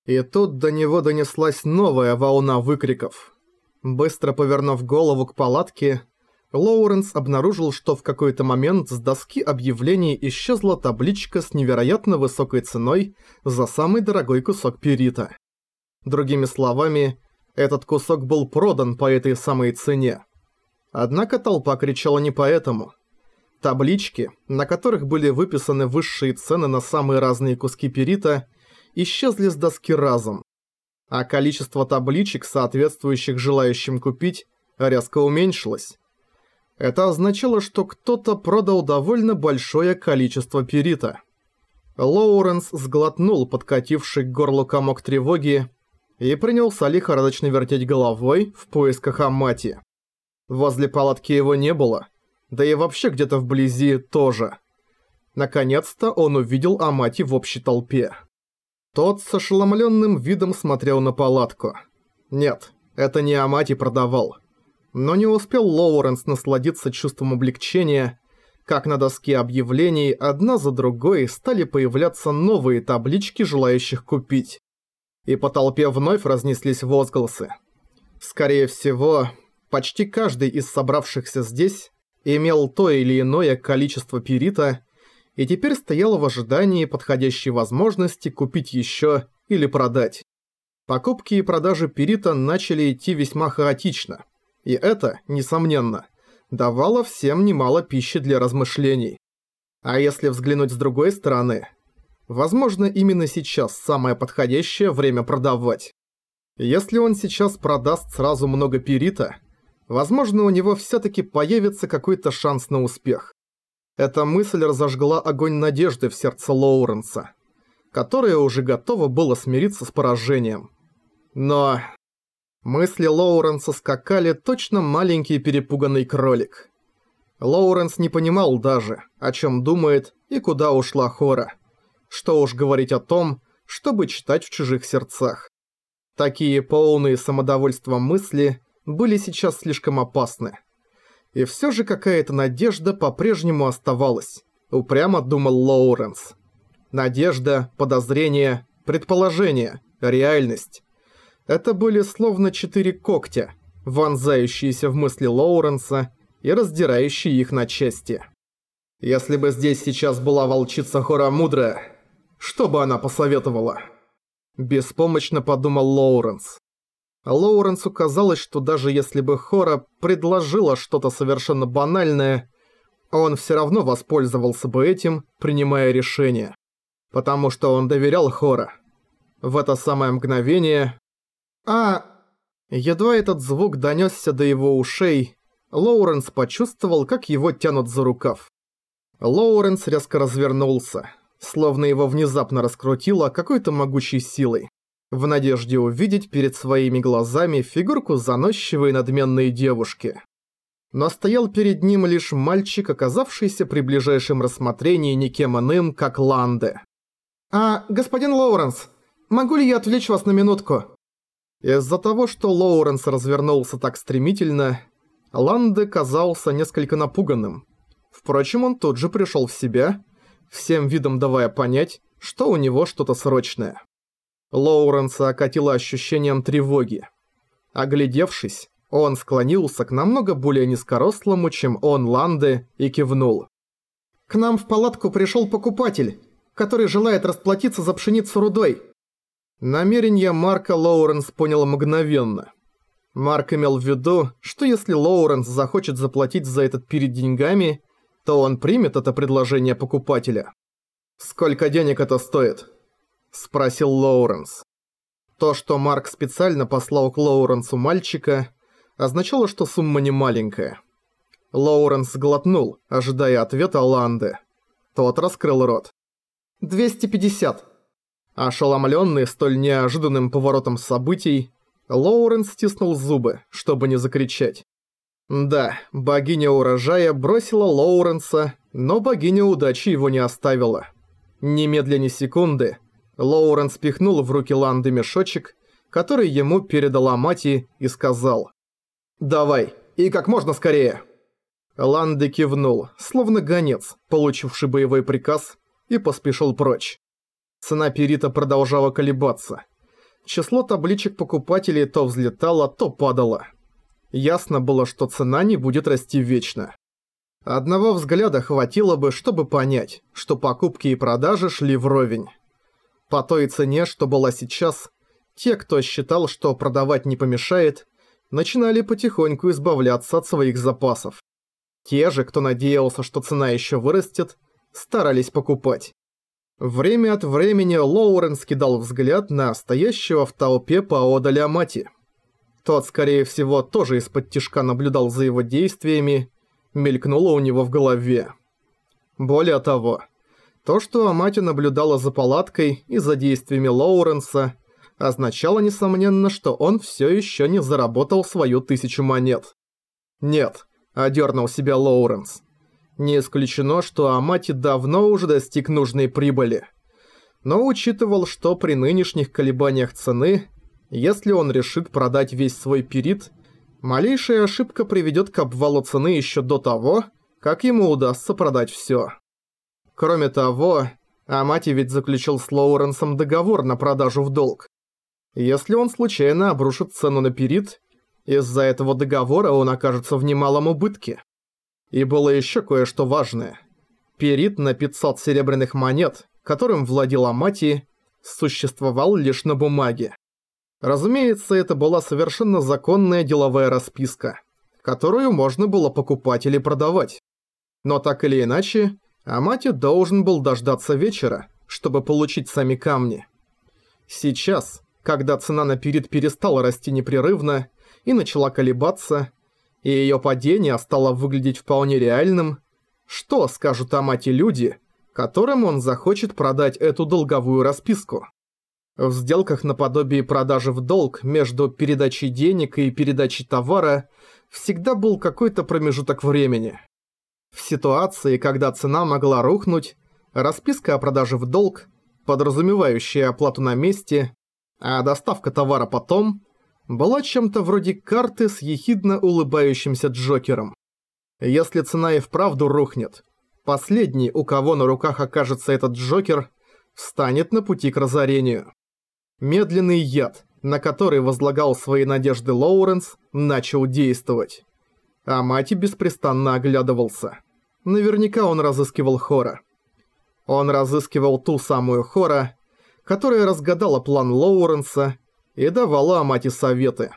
И тут до него донеслась новая волна выкриков. Быстро повернув голову к палатке, Лоуренс обнаружил, что в какой-то момент с доски объявлений исчезла табличка с невероятно высокой ценой за самый дорогой кусок перита. Другими словами, этот кусок был продан по этой самой цене. Однако толпа кричала не поэтому. Таблички, на которых были выписаны высшие цены на самые разные куски перита, исчезли с доски разом. А количество табличек, соответствующих желающим купить, резко уменьшилось. Это означало, что кто-то продал довольно большое количество перита. Лоуренс сглотнул подкативший к горлу комок тревоги и принялся лихорадочно вертеть головой в поисках Амати. Возле палатки его не было, да и вообще где-то вблизи тоже. Наконец-то он увидел Амати в общей толпе. Тот с ошеломленным видом смотрел на палатку. Нет, это не Амати продавал. Но не успел Лоуренс насладиться чувством облегчения, как на доске объявлений одна за другой стали появляться новые таблички желающих купить. И по толпе вновь разнеслись возгласы. Скорее всего, почти каждый из собравшихся здесь имел то или иное количество перита и теперь стоял в ожидании подходящей возможности купить еще или продать. Покупки и продажи перита начали идти весьма хаотично, и это, несомненно, давало всем немало пищи для размышлений. А если взглянуть с другой стороны, возможно, именно сейчас самое подходящее время продавать. Если он сейчас продаст сразу много перита, возможно, у него всё-таки появится какой-то шанс на успех. Эта мысль разожгла огонь надежды в сердце Лоуренса, которое уже готово было смириться с поражением. Но мысли Лоуренса скакали точно маленький перепуганный кролик. Лоуренс не понимал даже, о чём думает и куда ушла Хора. Что уж говорить о том, чтобы читать в чужих сердцах. Такие полные самодовольства мысли были сейчас слишком опасны. И всё же какая-то надежда по-прежнему оставалась, упрямо думал Лоуренс. Надежда, подозрение, предположение, реальность. Это были словно 4 когтя, вонзающиеся в мысли Лоуренса и раздирающие их на части. Если бы здесь сейчас была волчица Хора Мудрая, что бы она посоветовала? Беспомощно подумал Лоуренс. Лоуренсу казалось, что даже если бы Хора предложила что-то совершенно банальное, он всё равно воспользовался бы этим, принимая решение. Потому что он доверял Хора. В это самое мгновение... Едва этот звук донёсся до его ушей, Лоуренс почувствовал, как его тянут за рукав. Лоуренс резко развернулся, словно его внезапно раскрутило какой-то могучей силой, в надежде увидеть перед своими глазами фигурку заносчивой надменной девушки. Но стоял перед ним лишь мальчик, оказавшийся при ближайшем рассмотрении никем иным, как Ланде. «Господин Лоуренс, могу ли я отвлечь вас на минутку?» Из-за того, что Лоуренс развернулся так стремительно, Ланде казался несколько напуганным. Впрочем, он тут же пришел в себя, всем видом давая понять, что у него что-то срочное. Лоуренса окатило ощущением тревоги. Оглядевшись, он склонился к намного более низкорослому, чем он, Ланде, и кивнул. «К нам в палатку пришел покупатель, который желает расплатиться за пшеницу рудой». Намерение Марка Лоуренс понял мгновенно. Марк имел в виду, что если Лоуренс захочет заплатить за этот перед деньгами, то он примет это предложение покупателя. «Сколько денег это стоит?» – спросил Лоуренс. То, что Марк специально послал к Лоуренсу мальчика, означало, что сумма не маленькая. Лоуренс сглотнул, ожидая ответа Ланде. Тот раскрыл рот. 250. Ошеломленный столь неожиданным поворотом событий, Лоуренс стиснул зубы, чтобы не закричать. Да, богиня урожая бросила Лоуренса, но богиня удачи его не оставила. Немедленно ни секунды, Лоуренс пихнул в руки Ланды мешочек, который ему передала Мати, и сказал: «Давай, и как можно скорее!» Ланды кивнул, словно гонец, получивший боевой приказ, и поспешил прочь. Цена перита продолжала колебаться. число табличек покупателей то взлетало, то падало. Ясно было, что цена не будет расти вечно. Одного взгляда хватило бы, чтобы понять, что покупки и продажи шли вровень. По той цене, что была сейчас, те, кто считал, что продавать не помешает, начинали потихоньку избавляться от своих запасов. Те же, кто надеялся, что цена еще вырастет, старались покупать. Время от времени Лоуренс кидал взгляд на стоящего в толпе поодаль Амати. Тот, скорее всего, тоже из-под-тишка наблюдал за его действиями, мелькнуло у него в голове. Более того, то, что Амати наблюдала за палаткой и за действиями Лоуренса, означало, несомненно, что он все еще не заработал свою 1000 монет. «Нет», — одернул себя Лоуренс. Не исключено, что Амати давно уже достиг нужной прибыли. Но учитывал, что при нынешних колебаниях цены, если он решит продать весь свой пирит, малейшая ошибка приведет к обвалу цены еще до того, как ему удастся продать все. Кроме того, Амати ведь заключил с Лоуренсом договор на продажу в долг. Если он случайно обрушит цену на пирит, из-за этого договора он окажется в немалом убытке. И было еще кое-что важное. Пирит на 500 серебряных монет, которым владел Амати, существовал лишь на бумаге. Разумеется, это была совершенно законная деловая расписка, которую можно было покупать или продавать. Но так или иначе, Амати должен был дождаться вечера, чтобы получить сами камни. Сейчас, когда цена на пирит перестала расти непрерывно и начала колебаться, и её падение стало выглядеть вполне реальным, что скажут Амати люди, которым он захочет продать эту долговую расписку? В сделках наподобие продажи в долг между передачей денег и передачей товара всегда был какой-то промежуток времени. В ситуации, когда цена могла рухнуть, расписка о продаже в долг, подразумевающая оплату на месте, а доставка товара потом, была чем-то вроде карты с ехидно улыбающимся Джокером. Если цена и вправду рухнет, последний, у кого на руках окажется этот Джокер, встанет на пути к разорению. Медленный яд, на который возлагал свои надежды Лоуренс, начал действовать. Амати беспрестанно оглядывался. Наверняка он разыскивал Хора. Он разыскивал ту самую Хора, которая разгадала план Лоуренса и давала Амати советы.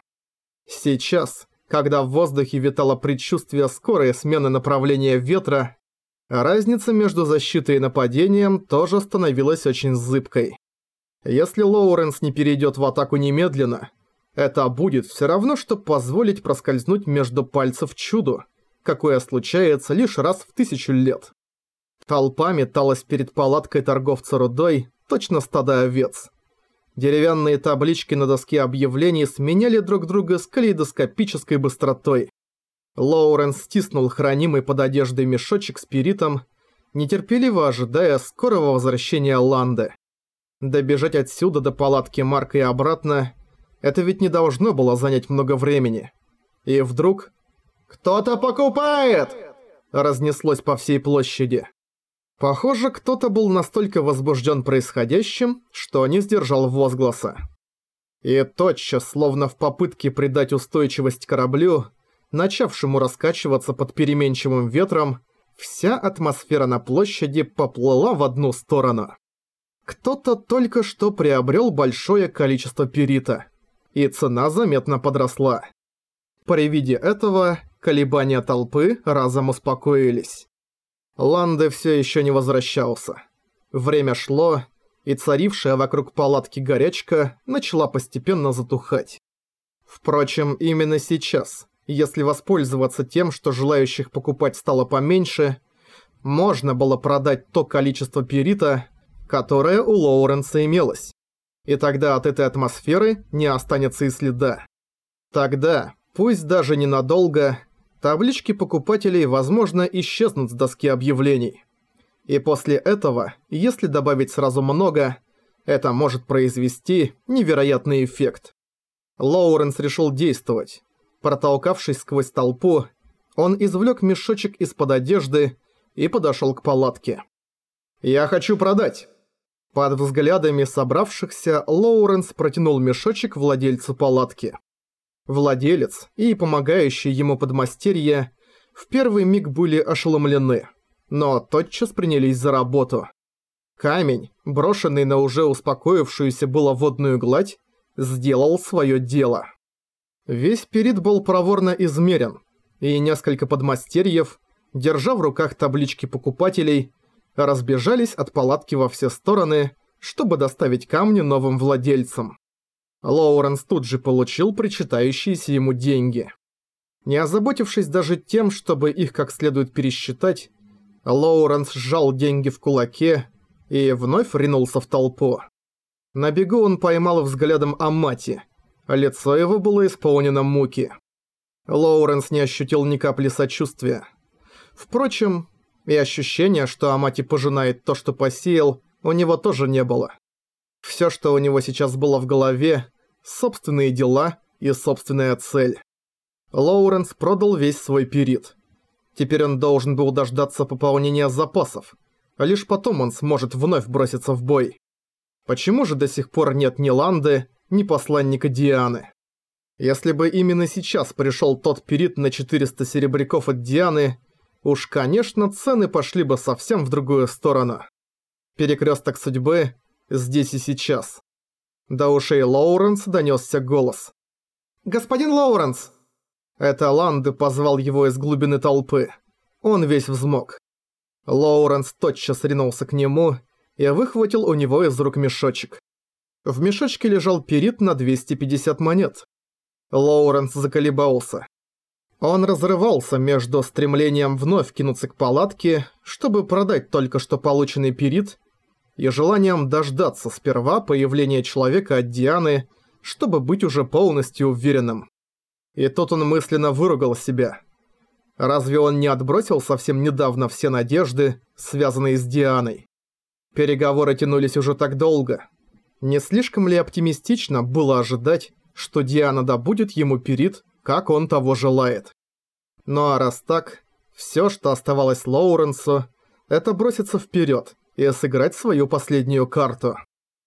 Сейчас, когда в воздухе витало предчувствие скорой смены направления ветра, разница между защитой и нападением тоже становилась очень зыбкой. Если Лоуренс не перейдет в атаку немедленно, это будет все равно, что позволить проскользнуть между пальцев чуду, какое случается лишь раз в 1000 лет. Толпа металась перед палаткой торговца рудой, точно стадо овец. Деревянные таблички на доске объявлений сменяли друг друга с калейдоскопической быстротой. Лоуренс стиснул хранимый под одеждой мешочек с пиритом, нетерпеливо ожидая скорого возвращения Ланды. Добежать отсюда до палатки Марка и обратно – это ведь не должно было занять много времени. И вдруг «Кто-то покупает!» разнеслось по всей площади. Похоже, кто-то был настолько возбужден происходящим, что не сдержал возгласа. И тотчас, словно в попытке придать устойчивость кораблю, начавшему раскачиваться под переменчивым ветром, вся атмосфера на площади поплыла в одну сторону. Кто-то только что приобрел большое количество пирита, и цена заметно подросла. При виде этого колебания толпы разом успокоились. Ланде все еще не возвращался. Время шло, и царившая вокруг палатки горячка начала постепенно затухать. Впрочем, именно сейчас, если воспользоваться тем, что желающих покупать стало поменьше, можно было продать то количество пирита, которое у Лоуренса имелось. И тогда от этой атмосферы не останется и следа. Тогда, пусть даже ненадолго, таблички покупателей, возможно, исчезнут с доски объявлений. И после этого, если добавить сразу много, это может произвести невероятный эффект. Лоуренс решил действовать. Протолкавшись сквозь толпу, он извлек мешочек из-под одежды и подошел к палатке. «Я хочу продать!» Под взглядами собравшихся Лоуренс протянул мешочек владельцу палатки. Владелец и помогающий ему подмастерье в первый миг были ошеломлены, но тотчас принялись за работу. Камень, брошенный на уже успокоившуюся было водную гладь, сделал свое дело. Весь перит был проворно измерен, и несколько подмастерьев, держа в руках таблички покупателей, разбежались от палатки во все стороны, чтобы доставить камни новым владельцам. Лоуренс тут же получил причитающиеся ему деньги. Не озаботившись даже тем, чтобы их как следует пересчитать, Лоуренс сжал деньги в кулаке и вновь ринулся в толпу. На бегу он поймал взглядом Амати. Лицо его было исполнено муки. Лоуренс не ощутил ни капли сочувствия. Впрочем, и ощущения, что Амати пожинает то, что посеял, у него тоже не было. Всё, что у него сейчас было в голове – собственные дела и собственная цель. Лоуренс продал весь свой перит. Теперь он должен был дождаться пополнения запасов. Лишь потом он сможет вновь броситься в бой. Почему же до сих пор нет ни Ланды, ни посланника Дианы? Если бы именно сейчас пришел тот перит на 400 серебряков от Дианы, уж, конечно, цены пошли бы совсем в другую сторону. Перекресток судьбы здесь и сейчас. До ушей Лоуренса донесся голос. «Господин Лоуренс!» Это Ланды позвал его из глубины толпы. Он весь взмок. Лоуренс тотчас ринулся к нему и выхватил у него из рук мешочек. В мешочке лежал перит на 250 монет. Лоуренс заколебался. Он разрывался между стремлением вновь кинуться к палатке, чтобы продать только что полученный перит, и желанием дождаться сперва появления человека от Дианы, чтобы быть уже полностью уверенным. И тут он мысленно выругал себя. Разве он не отбросил совсем недавно все надежды, связанные с Дианой? Переговоры тянулись уже так долго. Не слишком ли оптимистично было ожидать, что Диана добудет ему перит, как он того желает? Ну а раз так, всё, что оставалось Лоуренсу, это броситься вперёд и сыграть свою последнюю карту.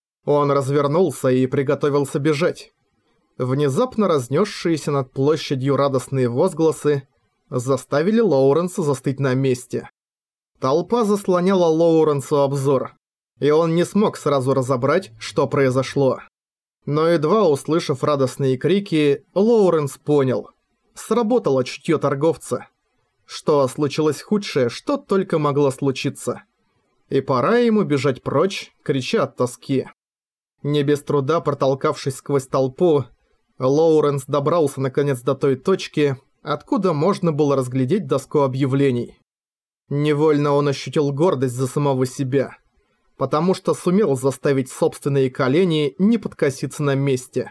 Он развернулся и приготовился бежать. Внезапно разнесшиеся над площадью радостные возгласы заставили Лоуренса застыть на месте. Толпа заслоняла Лоуренсу обзор, и он не смог сразу разобрать, что произошло. Но едва услышав радостные крики, Лоуренс понял. Сработало чутье торговца. Что случилось худшее, что только могло случиться. И пора ему бежать прочь, крича от тоски. Не без труда протолкавшись сквозь толпу, Лоуренс добрался наконец до той точки, откуда можно было разглядеть доску объявлений. Невольно он ощутил гордость за самого себя, потому что сумел заставить собственные колени не подкоситься на месте.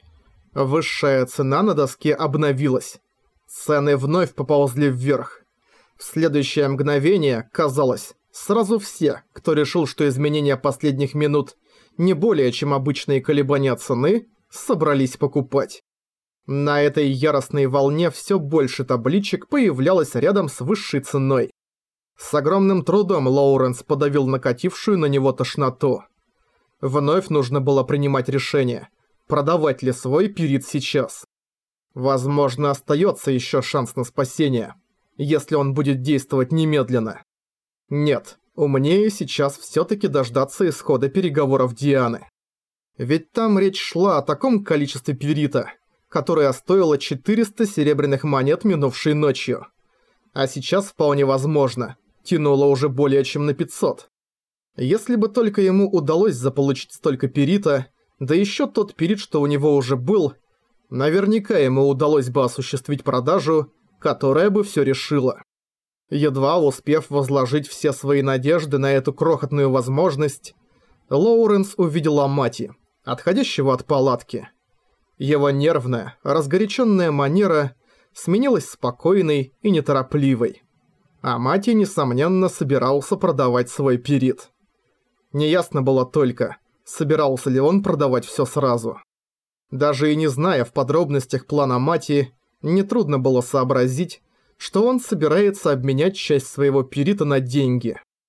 Высшая цена на доске обновилась. Цены вновь поползли вверх. В следующее мгновение, казалось, сразу все, кто решил, что изменения последних минут не более чем обычные колебания цены, собрались покупать. На этой яростной волне все больше табличек появлялось рядом с высшей ценой. С огромным трудом Лоуренс подавил накатившую на него тошноту. Вновь нужно было принимать решение, продавать ли свой перит сейчас. Возможно, остается еще шанс на спасение, если он будет действовать немедленно. Нет, умнее сейчас все-таки дождаться исхода переговоров Дианы. Ведь там речь шла о таком количестве перита, которое стоило 400 серебряных монет минувшей ночью. А сейчас вполне возможно, тянуло уже более чем на 500. Если бы только ему удалось заполучить столько перита, да еще тот перит, что у него уже был, наверняка ему удалось бы осуществить продажу, которая бы все решила. Едва успев возложить все свои надежды на эту крохотную возможность, Лоуренс увидел Амати, отходящего от палатки. Его нервная, разгоряченная манера сменилась спокойной и неторопливой. Амати, несомненно, собирался продавать свой перит. Неясно было только, собирался ли он продавать все сразу. Даже и не зная в подробностях плана Амати, нетрудно было сообразить, что он собирается обменять часть своего перита на деньги.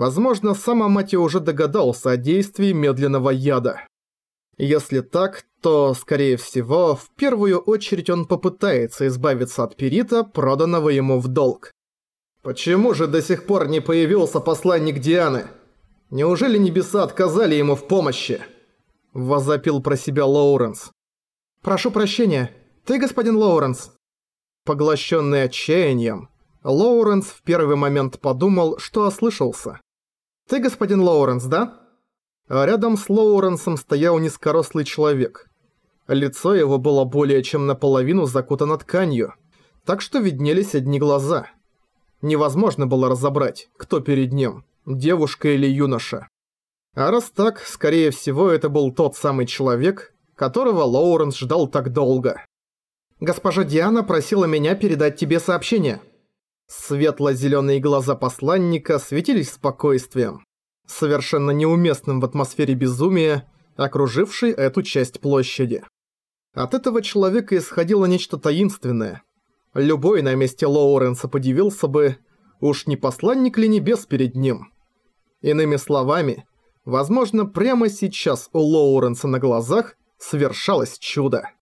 Возможно, сам Амати уже догадался о действии медленного яда. Если так, то, скорее всего, в первую очередь он попытается избавиться от перита, проданного ему в долг. Почему же до сих пор не появился посланник Дианы? Неужели небеса отказали ему в помощи? Возопил про себя Лоуренс. «Прошу прощения, ты господин Лоуренс?» Поглощенный отчаянием, Лоуренс в первый момент подумал, что ослышался. «Ты господин Лоуренс, да?» А рядом с Лоуренсом стоял низкорослый человек. Лицо его было более чем наполовину закутано тканью, так что виднелись одни глаза. Невозможно было разобрать, кто перед ним, девушка или юноша. А раз так, скорее всего, это был тот самый человек, которого Лоуренс ждал так долго. «Госпожа Диана просила меня передать тебе сообщение». Светло-зелёные глаза посланника светились спокойствием, совершенно неуместным в атмосфере безумия, окружившей эту часть площади. От этого человека исходило нечто таинственное. Любой на месте Лоуренса подивился бы, уж не посланник ли небес перед ним. Иными словами, возможно, прямо сейчас у Лоуренса на глазах свершалось чудо.